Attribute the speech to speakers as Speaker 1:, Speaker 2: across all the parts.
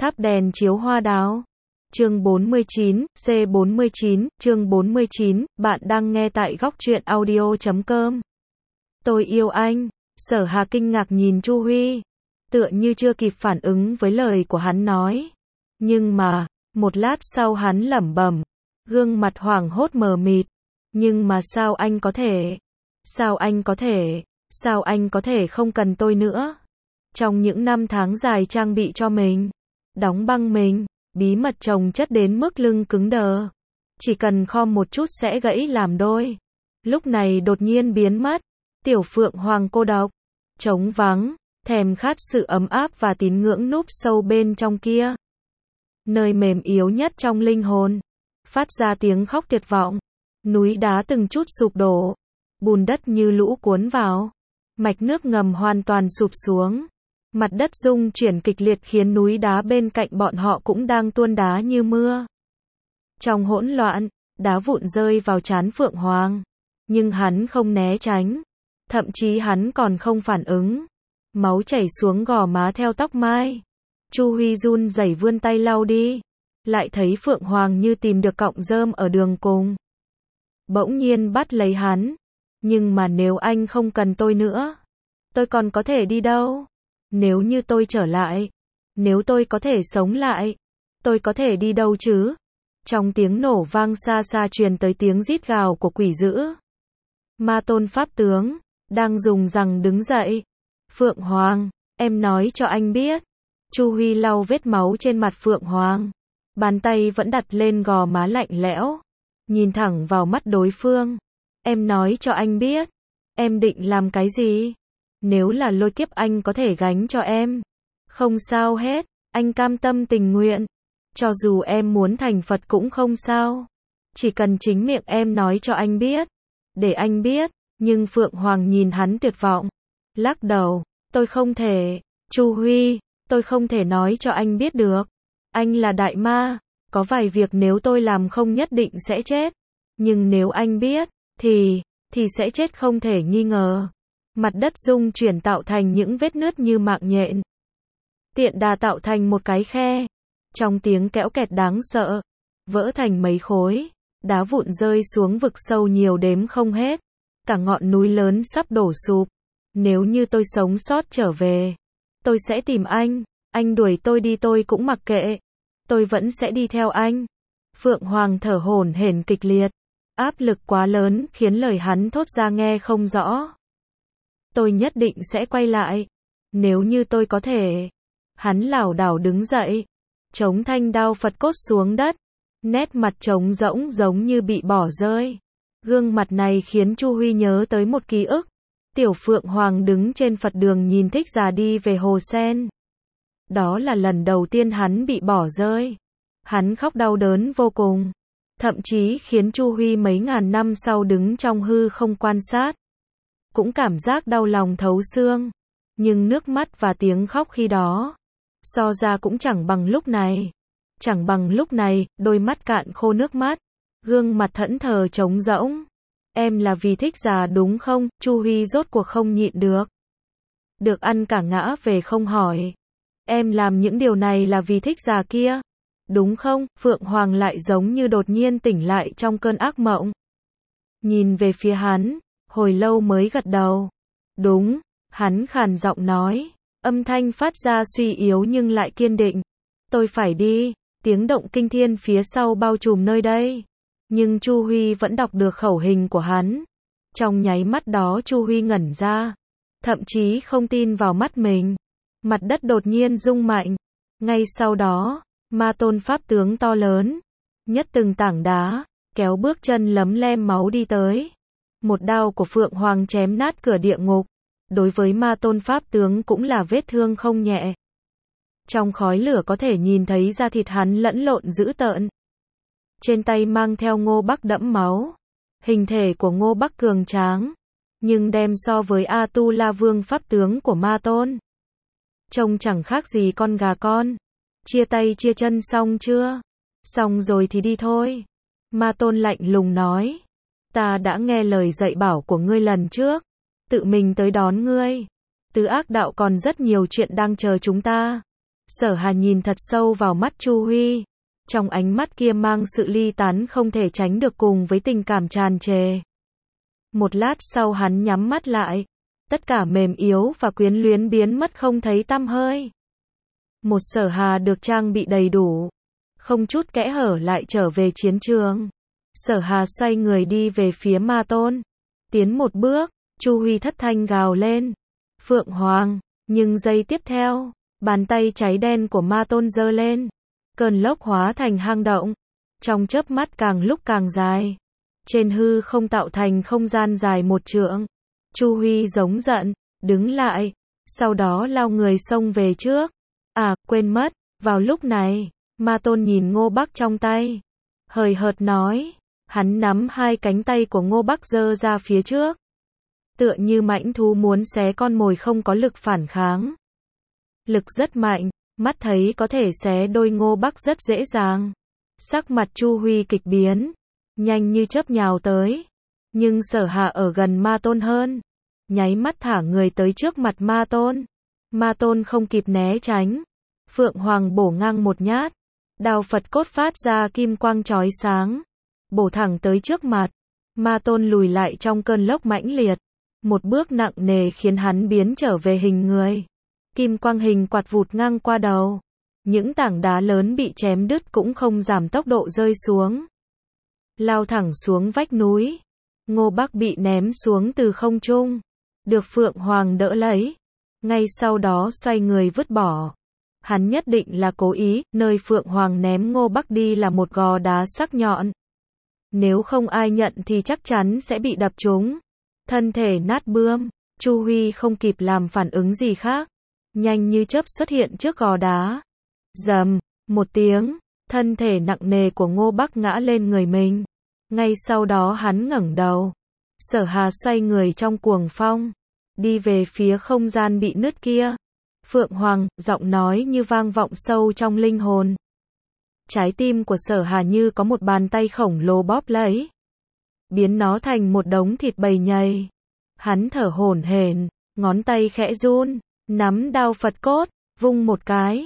Speaker 1: Tháp đèn chiếu hoa đào. Chương 49, C49, chương 49, bạn đang nghe tại góc truyện audio.com. Tôi yêu anh. Sở Hà kinh ngạc nhìn Chu Huy, tựa như chưa kịp phản ứng với lời của hắn nói. Nhưng mà, một lát sau hắn lẩm bẩm, gương mặt hoảng hốt mờ mịt. Nhưng mà sao anh có thể? Sao anh có thể? Sao anh có thể không cần tôi nữa? Trong những năm tháng dài trang bị cho mình, đóng băng mình, bí mật chồng chất đến mức lưng cứng đờ. Chỉ cần khom một chút sẽ gãy làm đôi. Lúc này đột nhiên biến mất. Tiểu Phượng Hoàng cô độc, trống vắng, thèm khát sự ấm áp và tín ngưỡng núp sâu bên trong kia. Nơi mềm yếu nhất trong linh hồn, phát ra tiếng khóc tuyệt vọng. Núi đá từng chút sụp đổ, bùn đất như lũ cuốn vào, mạch nước ngầm hoàn toàn sụp xuống. Mặt đất rung chuyển kịch liệt khiến núi đá bên cạnh bọn họ cũng đang tuôn đá như mưa. Trong hỗn loạn, đá vụn rơi vào trán Phượng Hoàng, nhưng hắn không né tránh, thậm chí hắn còn không phản ứng. Máu chảy xuống gò má theo tóc mai. Chu Huy run rẩy vươn tay lau đi, lại thấy Phượng Hoàng như tìm được cọng rơm ở đường cùng. Bỗng nhiên bắt lấy hắn. Nhưng mà nếu anh không cần tôi nữa, tôi còn có thể đi đâu? Nếu như tôi trở lại, nếu tôi có thể sống lại, tôi có thể đi đâu chứ? Trong tiếng nổ vang xa xa truyền tới tiếng rít gào của quỷ dữ. Ma Tôn Pháp Tướng đang dùng rằng đứng dậy. Phượng Hoàng, em nói cho anh biết. Chu Huy lau vết máu trên mặt Phượng Hoàng, bàn tay vẫn đặt lên gò má lạnh lẽo, nhìn thẳng vào mắt đối phương. Em nói cho anh biết, em định làm cái gì? Nếu là lôi kiếp anh có thể gánh cho em, không sao hết, anh cam tâm tình nguyện. Cho dù em muốn thành Phật cũng không sao, chỉ cần chính miệng em nói cho anh biết, để anh biết. Nhưng Phượng Hoàng nhìn hắn tuyệt vọng, lắc đầu, tôi không thể. Chu Huy, tôi không thể nói cho anh biết được. Anh là đại ma, có vài việc nếu tôi làm không nhất định sẽ chết, nhưng nếu anh biết, thì sẽ chết không thể nghi ngờ. Mặt đất rung chuyển tạo thành những vết nứt như mạng nhện. Tiện đà tạo thành một cái khe. Trong tiếng kẽo kẹt đáng sợ, vỡ thành mấy khối, đá vụn rơi xuống vực sâu nhiều đếm không hết. Cả ngọn núi lớn sắp đổ sụp. Nếu như tôi sống sót trở về, tôi sẽ tìm anh đuổi tôi đi tôi cũng mặc kệ. Tôi vẫn sẽ đi theo anh. Phượng Hoàng thở hổn hển kịch liệt. Áp lực quá lớn khiến lời hắn thốt ra nghe không rõ. Tôi nhất định sẽ quay lại. Nếu như tôi có thể. Hắn lảo đảo đứng dậy, chống thanh đao Phật cốt xuống đất. Nét mặt trống rỗng giống như bị bỏ rơi. Gương mặt này khiến Chu Huy nhớ tới một ký ức. Tiểu Phượng Hoàng đứng trên Phật đường nhìn Thích Giả đi về hồ sen. Đó là lần đầu tiên hắn bị bỏ rơi. Hắn khóc đau đớn vô cùng. Thậm chí khiến Chu Huy mấy ngàn năm sau đứng trong hư không quan sát, cũng cảm giác đau lòng thấu xương. Nhưng nước mắt và tiếng khóc khi đó, so ra cũng chẳng bằng lúc này. Chẳng bằng lúc này, đôi mắt cạn khô nước mắt. Gương mặt thẫn thờ trống rỗng. Em là vì Thích Giả đúng không? Chu Huy rốt cuộc không nhịn được. Được ăn cả ngã về không hỏi. Em làm những điều này là vì Thích Giả kia, đúng không? Phượng Hoàng lại giống như đột nhiên tỉnh lại trong cơn ác mộng. Nhìn về phía hắn, hồi lâu mới gật đầu. Đúng, hắn khàn giọng nói, âm thanh phát ra suy yếu nhưng lại kiên định. Tôi phải đi. Tiếng động kinh thiên phía sau bao trùm nơi đây. Nhưng Chu Huy vẫn đọc được khẩu hình của hắn. Trong nháy mắt đó Chu Huy ngẩn ra, thậm chí không tin vào mắt mình. Mặt đất đột nhiên rung mạnh. Ngay sau đó, Ma Tôn Pháp Tướng to lớn, nhất từng tảng đá, kéo bước chân lấm lem máu đi tới. Một đao của Phượng Hoàng chém nát cửa địa ngục. Đối với Ma Tôn Pháp Tướng cũng là vết thương không nhẹ. Trong khói lửa có thể nhìn thấy da thịt hắn lẫn lộn dữ tợn. Trên tay mang theo Ngô Bắc đẫm máu. Hình thể của Ngô Bắc cường tráng, nhưng đem so với A-tu-la Vương Pháp Tướng của Ma Tôn, trông chẳng khác gì con gà con. Chia tay chia chân xong chưa? Xong rồi thì đi thôi. Ma Tôn lạnh lùng nói. Ta đã nghe lời dạy bảo của ngươi lần trước, tự mình tới đón ngươi. Tứ ác đạo còn rất nhiều chuyện đang chờ chúng ta. Sở Hà nhìn thật sâu vào mắt Chu Huy. Trong ánh mắt kia mang sự ly tán không thể tránh được cùng với tình cảm tràn trề. Một lát sau hắn nhắm mắt lại. Tất cả mềm yếu và quyến luyến biến mất không thấy tăm hơi. Một Sở Hà được trang bị đầy đủ. Không chút kẽ hở lại trở về chiến trường. Sở Hà xoay người đi về phía Ma Tôn. Tiến một bước, Chu Huy thất thanh gào lên. Phượng Hoàng, nhưng giây tiếp theo, bàn tay cháy đen của Ma Tôn giơ lên. Cơn lốc hóa thành hang động. Trong chớp mắt càng lúc càng dài. Trên hư không tạo thành không gian dài 1 trượng. Chu Huy giống giận, đứng lại. Sau đó lao người xông về trước. À, quên mất, vào lúc này, Ma Tôn nhìn Ngô Bắc trong tay. Hời hợt nói, hắn nắm 2 cánh tay của Ngô Bắc giơ ra phía trước. Tựa như mãnh thú muốn xé con mồi không có lực phản kháng. Lực rất mạnh, mắt thấy có thể xé đôi Ngô Bắc rất dễ dàng. Sắc mặt Chu Huy kịch biến, nhanh như chớp nhào tới. Nhưng Sở Hà ở gần Ma Tôn hơn. Nháy mắt thả người tới trước mặt Ma Tôn. Ma Tôn không kịp né tránh. Phượng Hoàng bổ ngang một nhát. Đao Phật cốt phát ra kim quang chói sáng. Bổ thẳng tới trước mặt. Ma Tôn lùi lại trong cơn lốc mãnh liệt. Một bước nặng nề khiến hắn biến trở về hình người. Kim quang hình quạt vụt ngang qua đầu. Những tảng đá lớn bị chém đứt cũng không giảm tốc độ rơi xuống. Lao thẳng xuống vách núi. Ngô Bắc bị ném xuống từ không trung. Được Phượng Hoàng đỡ lấy. Ngay sau đó xoay người vứt bỏ. Hắn nhất định là cố ý, nơi Phượng Hoàng ném Ngô Bắc đi là một gò đá sắc nhọn. Nếu không ai nhận thì chắc chắn sẽ bị đập trúng. Thân thể nát bươm, Chu Huy không kịp làm phản ứng gì khác. Nhanh như chớp xuất hiện trước gò đá. Rầm, một tiếng, thân thể nặng nề của Ngô Bắc ngã lên người mình. Ngay sau đó hắn ngẩng đầu. Sở Hà xoay người trong cuồng phong. Đi về phía không gian bị nứt kia. Phượng Hoàng, giọng nói như vang vọng sâu trong linh hồn. Trái tim của Sở Hà như có một bàn tay khổng lồ bóp lấy. Biến nó thành một đống thịt bầy nhầy. Hắn thở hổn hển, ngón tay khẽ run, nắm đao Phật cốt, vung một cái,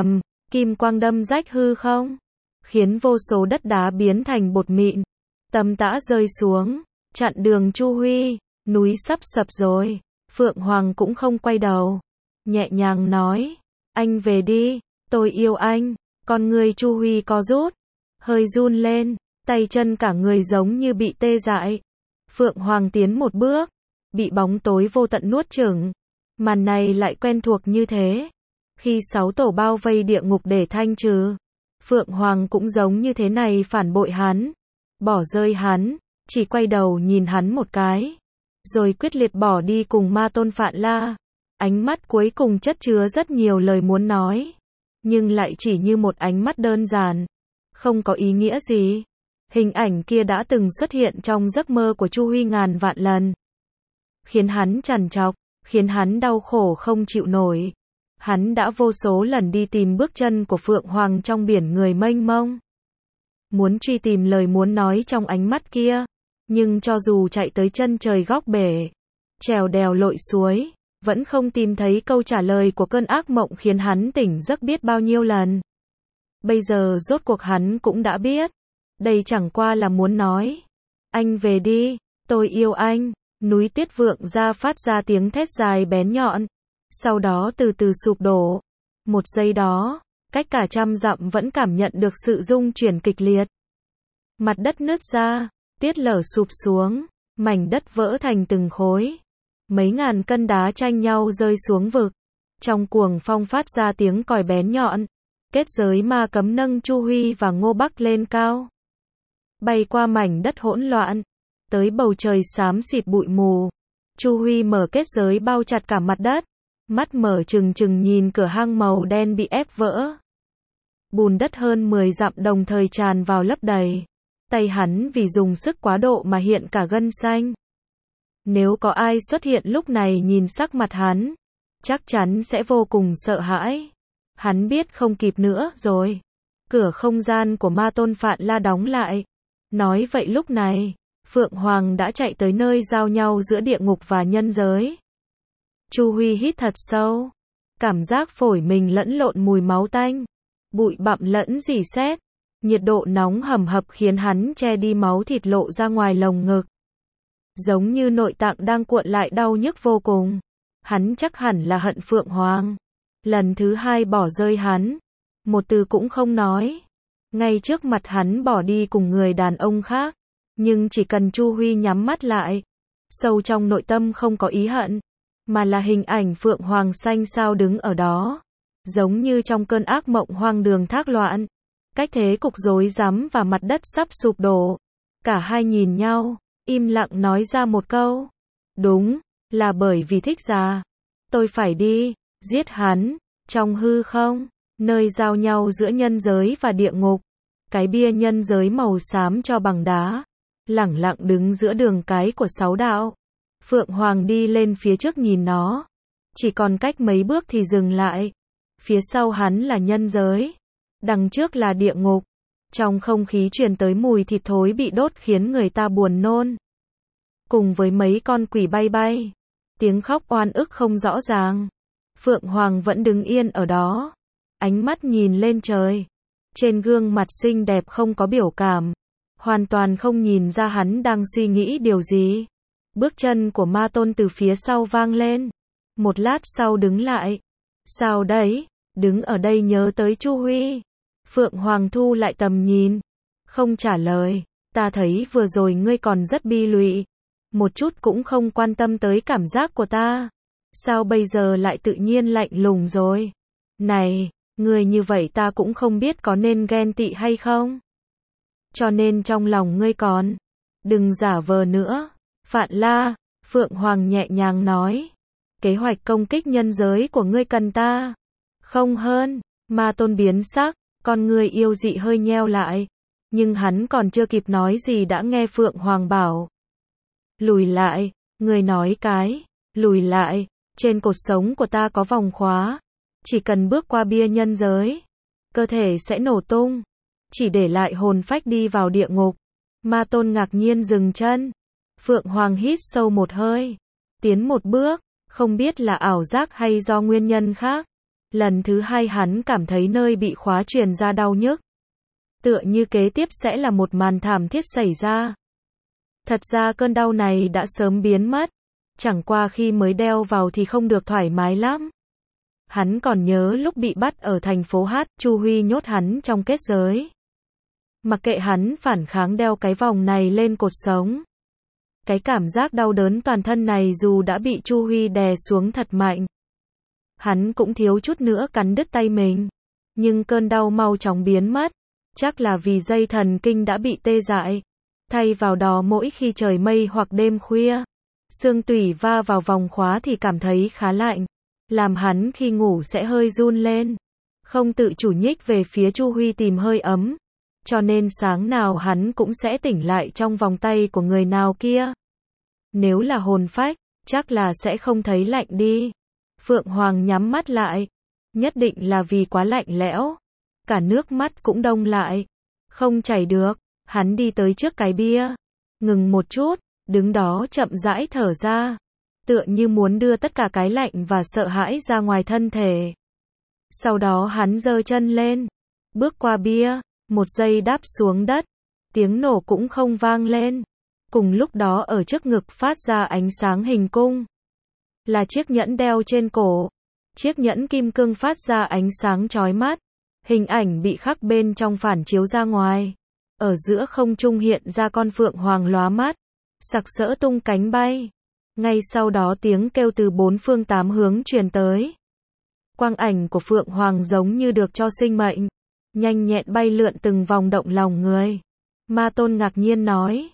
Speaker 1: kim quang đâm rách hư không, khiến vô số đất đá biến thành bột mịn, tầm tã rơi xuống, chặn đường Chu Huy, núi sắp sập rồi. Phượng Hoàng cũng không quay đầu, nhẹ nhàng nói, anh về đi, tôi yêu anh. Con người Chu Huy co rút, hơi run lên, tay chân cả người giống như bị tê dại. Phượng Hoàng tiến một bước, bị bóng tối vô tận nuốt chửng. Màn này lại quen thuộc như thế. Khi 6 tổ bao vây địa ngục để thanh trừ, Phượng Hoàng cũng giống như thế này phản bội hắn, bỏ rơi hắn, chỉ quay đầu nhìn hắn một cái, rồi quyết liệt bỏ đi cùng Ma Tôn Phạn La. Ánh mắt cuối cùng chất chứa rất nhiều lời muốn nói, nhưng lại chỉ như một ánh mắt đơn giản, không có ý nghĩa gì. Hình ảnh kia đã từng xuất hiện trong giấc mơ của Chu Huy ngàn vạn lần, khiến hắn trằn trọc, khiến hắn đau khổ không chịu nổi. Hắn đã vô số lần đi tìm bước chân của Phượng Hoàng trong biển người mênh mông, muốn truy tìm lời muốn nói trong ánh mắt kia, nhưng cho dù chạy tới chân trời góc bể, trèo đèo lội suối, vẫn không tìm thấy câu trả lời của cơn ác mộng khiến hắn tỉnh giấc biết bao nhiêu lần. Bây giờ rốt cuộc hắn cũng đã biết, đây chẳng qua là muốn nói, anh về đi, tôi yêu anh. Núi Tuyết Vượng ra phát ra tiếng thét dài bén nhọn, sau đó từ từ sụp đổ. Một giây đó, cách cả 100 dặm vẫn cảm nhận được sự rung chuyển kịch liệt. Mặt đất nứt ra, tiết lở sụp xuống, mảnh đất vỡ thành từng khối. Mấy ngàn cân đá tranh nhau rơi xuống vực. Trong cuồng phong phát ra tiếng còi bén nhọn. Kết giới ma cấm nâng Chu Huy và Ngô Bắc lên cao, bay qua mảnh đất hỗn loạn, tới bầu trời xám xịt bụi mù. Chu Huy mở kết giới bao chặt cả mặt đất, mắt mở trừng trừng nhìn cửa hang màu đen bị ép vỡ. Bùn đất hơn 10 dặm đồng thời tràn vào lấp đầy. Tay hắn vì dùng sức quá độ mà hiện cả gân xanh. Nếu có ai xuất hiện lúc này nhìn sắc mặt hắn, chắc chắn sẽ vô cùng sợ hãi. Hắn biết không kịp nữa rồi. Cửa không gian của Ma Tôn Phạn La đóng lại. Nói vậy lúc này, Phượng Hoàng đã chạy tới nơi giao nhau giữa địa ngục và nhân giới. Chu Huy hít thật sâu. cảm giác phổi mình lẫn lộn mùi máu tanh, bụi bặm lẫn rỉ sét. Nhiệt độ nóng hầm hập khiến hắn che đi máu thịt lộ ra ngoài lồng ngực. Giống như nội tạng đang cuộn lại đau nhức vô cùng. Hắn chắc hẳn là hận Phượng Hoàng. Lần thứ hai bỏ rơi hắn. Một từ cũng không nói. Ngay trước mặt hắn bỏ đi cùng người đàn ông khác. Nhưng chỉ cần Chu Huy nhắm mắt lại. Sâu trong nội tâm không có ý hận. Mà là hình ảnh Phượng Hoàng xanh xao đứng ở đó. Giống như trong cơn ác mộng hoang đường thác loạn. Cách thế cục rối rắm và mặt đất sắp sụp đổ. Cả hai nhìn nhau, im lặng nói ra một câu. Đúng, là bởi vì thích già. Tôi phải đi, giết hắn. Trong hư không, nơi giao nhau giữa nhân giới và địa ngục. Cái bia nhân giới màu xám cho bằng đá. Lẳng lặng đứng giữa đường cái của 6 đạo. Phượng Hoàng đi lên phía trước nhìn nó. Chỉ còn cách mấy bước thì dừng lại. Phía sau hắn là nhân giới. Đằng trước là địa ngục. Trong không khí truyền tới mùi thịt thối bị đốt khiến người ta buồn nôn. Cùng với mấy con quỷ bay bay. Tiếng khóc oan ức không rõ ràng. Phượng Hoàng vẫn đứng yên ở đó. Ánh mắt nhìn lên trời. Trên gương mặt xinh đẹp không có biểu cảm. Hoàn toàn không nhìn ra hắn đang suy nghĩ điều gì. Bước chân của Ma Tôn từ phía sau vang lên. Một lát sau đứng lại. Sao đấy? Đứng ở đây nhớ tới Chu Huy. Phượng Hoàng thu lại tầm nhìn. Không trả lời. Ta thấy vừa rồi ngươi còn rất bi lụy. Một chút cũng không quan tâm tới cảm giác của ta. Sao bây giờ lại tự nhiên lạnh lùng rồi? Này, ngươi như vậy ta cũng không biết có nên ghen tị hay không? Cho nên trong lòng ngươi còn. Đừng giả vờ nữa. Phạn La, Phượng Hoàng nhẹ nhàng nói. Kế hoạch công kích nhân giới của ngươi cần ta. Không hơn. Ma Tôn biến sắc. Con người yêu dị hơi nheo lại. Nhưng hắn còn chưa kịp nói gì đã nghe Phượng Hoàng bảo. Lùi lại. Người nói cái. Lùi lại. Trên cột sống của ta có vòng khóa. Chỉ cần bước qua bia nhân giới. Cơ thể sẽ nổ tung. Chỉ để lại hồn phách đi vào địa ngục. Ma Tôn ngạc nhiên dừng chân. Phượng Hoàng hít sâu một hơi. Tiến một bước. Không biết là ảo giác hay do nguyên nhân khác. Lần thứ hai hắn cảm thấy nơi bị khóa truyền ra đau nhức. Tựa như kế tiếp sẽ là một màn thảm thiết xảy ra. Thật ra cơn đau này đã sớm biến mất. Chẳng qua khi mới đeo vào thì không được thoải mái lắm. Hắn còn nhớ lúc bị bắt ở thành phố Hát, Chu Huy nhốt hắn trong kết giới. Mặc kệ hắn phản kháng đeo cái vòng này lên cột sống. Cái cảm giác đau đớn toàn thân này dù đã bị Chu Huy đè xuống thật mạnh. Hắn cũng thiếu chút nữa cắn đứt tay mình. Nhưng cơn đau mau chóng biến mất. Chắc là vì dây thần kinh đã bị tê dại. Thay vào đó mỗi khi trời mây hoặc đêm khuya, xương tủy va vào vòng khóa thì cảm thấy khá lạnh. Làm hắn khi ngủ sẽ hơi run lên. Không tự chủ nhích về phía Chu Huy tìm hơi ấm. Cho nên sáng nào hắn cũng sẽ tỉnh lại trong vòng tay của người nào kia. Nếu là hồn phách, chắc là sẽ không thấy lạnh đi. Phượng Hoàng nhắm mắt lại. Nhất định là vì quá lạnh lẽo. Cả nước mắt cũng đông lại. Không chảy được. Hắn đi tới trước cái bia. Ngừng một chút. Đứng đó chậm rãi thở ra. Tựa như muốn đưa tất cả cái lạnh và sợ hãi ra ngoài thân thể. Sau đó hắn giơ chân lên. Bước qua bia. Một giây đáp xuống đất. Tiếng nổ cũng không vang lên. Cùng lúc đó ở trước ngực phát ra ánh sáng hình cung. Là chiếc nhẫn đeo trên cổ. Chiếc nhẫn kim cương phát ra ánh sáng chói mắt. Hình ảnh bị khắc bên trong phản chiếu ra ngoài. Ở giữa không trung hiện ra con phượng hoàng lóa mắt. Sặc sỡ tung cánh bay. Ngay sau đó tiếng kêu từ bốn phương tám hướng truyền tới. Quang ảnh của phượng hoàng giống như được cho sinh mệnh. Nhanh nhẹn bay lượn từng vòng động lòng người. Ma Tôn ngạc nhiên nói.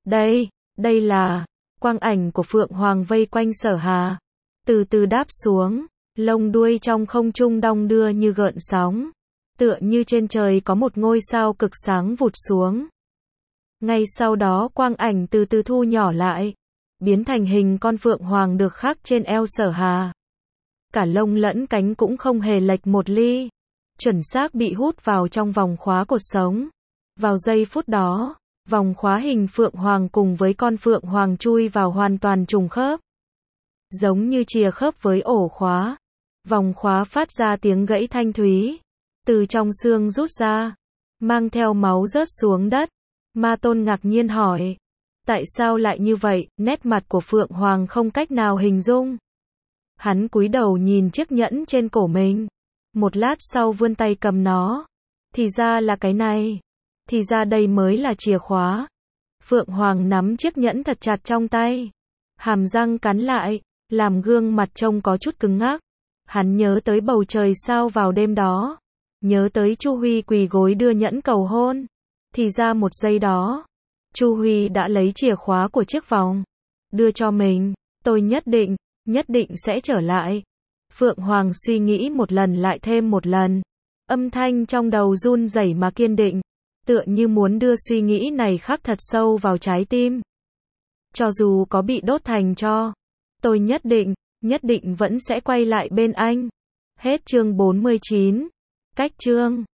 Speaker 1: Đây là quang ảnh của phượng hoàng vây quanh Sở Hà. Từ từ đáp xuống. Lông đuôi trong không trung đong đưa như gợn sóng. Tựa như trên trời có một ngôi sao cực sáng vụt xuống. Ngay sau đó quang ảnh từ từ thu nhỏ lại. Biến thành hình con phượng hoàng được khắc trên eo Sở Hà. Cả lông lẫn cánh cũng không hề lệch một ly. Chuẩn xác bị hút vào trong vòng khóa cột sống. Vào giây phút đó, vòng khóa hình phượng hoàng cùng với con phượng hoàng chui vào hoàn toàn trùng khớp. Giống như chìa khớp với ổ khóa. Vòng khóa phát ra tiếng gãy thanh thúy. Từ trong xương rút ra. Mang theo máu rớt xuống đất. Ma Tôn ngạc nhiên hỏi. Tại sao lại như vậy? Nét mặt của Phượng Hoàng không cách nào hình dung. Hắn cúi đầu nhìn chiếc nhẫn trên cổ mình. Một lát sau vươn tay cầm nó. Thì ra là cái này. Thì ra đây mới là chìa khóa. Phượng Hoàng nắm chiếc nhẫn thật chặt trong tay. Hàm răng cắn lại, làm gương mặt trông có chút cứng ngắc. Hắn nhớ tới bầu trời sao vào đêm đó. Nhớ tới Chu Huy quỳ gối đưa nhẫn cầu hôn. Thì ra một giây đó, Chu Huy đã lấy chìa khóa của chiếc vòng. Đưa cho mình. Tôi nhất định sẽ trở lại. Phượng Hoàng suy nghĩ một lần lại thêm một lần. Âm thanh trong đầu run rẩy mà kiên định. Tựa như muốn đưa suy nghĩ này khắc thật sâu vào trái tim. Cho dù có bị đốt thành tro, tôi nhất định vẫn sẽ quay lại bên anh. Hết chương 49. Cách chương